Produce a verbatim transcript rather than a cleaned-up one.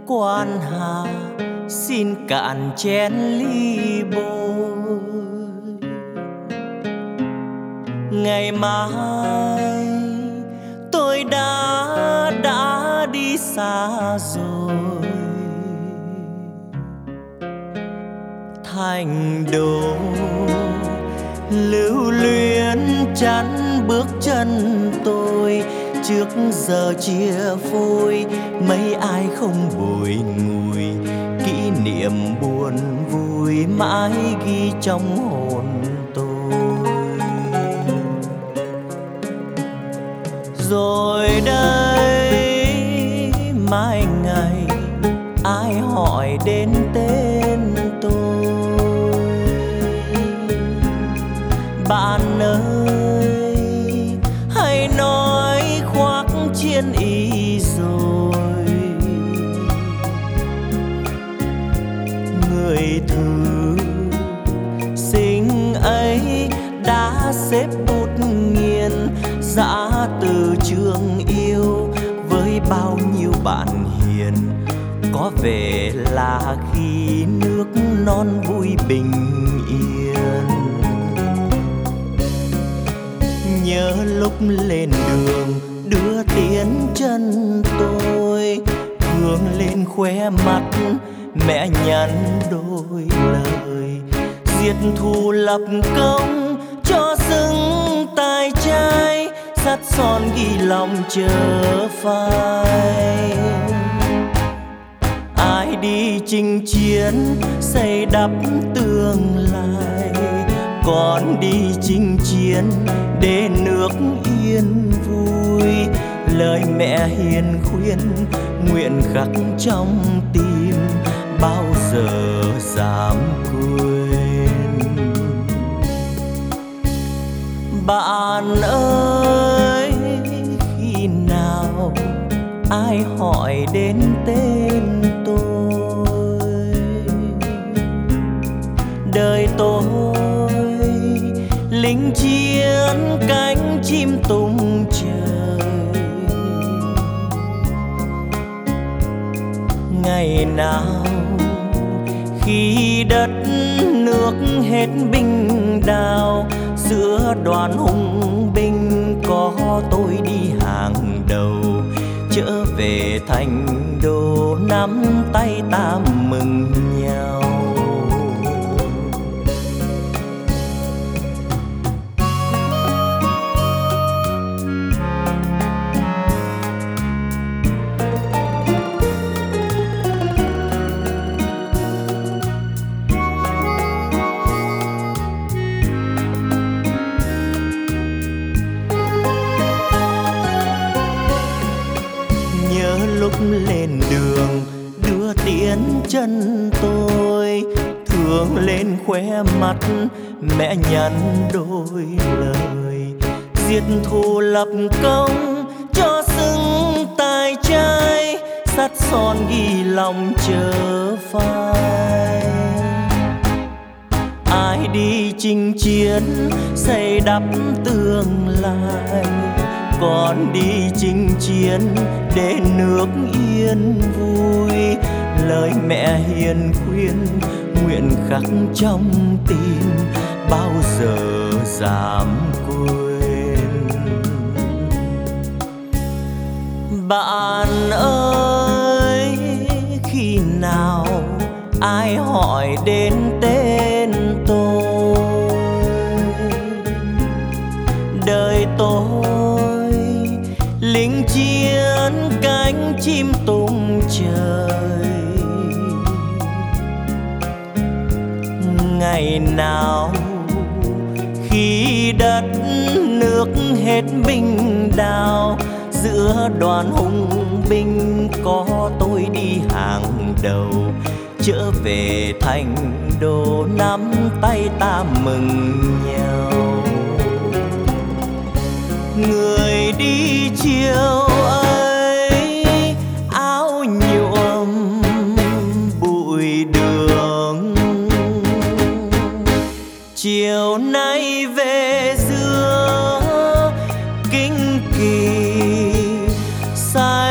quan hà xin cạn chén ly bồi. Ngày mai tôi đã đã đi xa rồi, thành đô lưu luyến chắn bước chân tôi. Trước giờ chia phôi mấy ai không bồi ngùi, kỷ niệm buồn vui mãi ghi trong hồn tôi. Rồi đây mai ngày ai hỏi đến tên tôi, bạn ơi hãy nói khoác chiến y rồi. Người thứ sinh ấy đã xếp bút nghiền dã từ trường yêu với bao nhiêu bạn hiền. Có vẻ là khi nước non vui bình yên. Nhớ lúc lên đường đưa tiến chân tôi, hướng lên khóe mắt mẹ nhắn đôi lời. Diệt thù lập công cho xứng tài trai, sắt son ghi lòng chờ phai. Ai đi chinh chiến xây đắp tương lai, còn đi chinh chiến để nước yên vui. Lời mẹ hiền khuyên nguyện khắc trong tim, bao giờ dám quên. Bạn ơi khi nào ai hỏi đến tên tôi, đời tôi lính chiến cánh chim tung trời. Ngày nào khi đất nước hết binh đao, giữa đoàn hùng binh có tôi đi hàng đầu. Trở về thành đô nắm tay ta mừng nhau. Lúc lên đường đưa tiến chân tôi, thương lên khóe mắt mẹ nhắn đôi lời. Diệt thù lập công cho xứng tài trai, sắt son ghi lòng chờ phai. Ai đi chinh chiến xây đắp tương lai, còn đi chinh chiến để nước yên vui. Lời mẹ hiền khuyên nguyện khắc trong tim, bao giờ dám quên. Bạn ơi khi nào ai hỏi đến tên tôi, đời tôi lính chiến cánh chim tung trời. Ngày nào khi đất nước hết binh đao, giữa đoàn hùng binh có tôi đi hàng đầu. Trở về thành đô nắm tay ta mừng nhau. Người đi chiều ấy áo nhuộm bụi đường, chiều nay về giữa kinh kỳ sai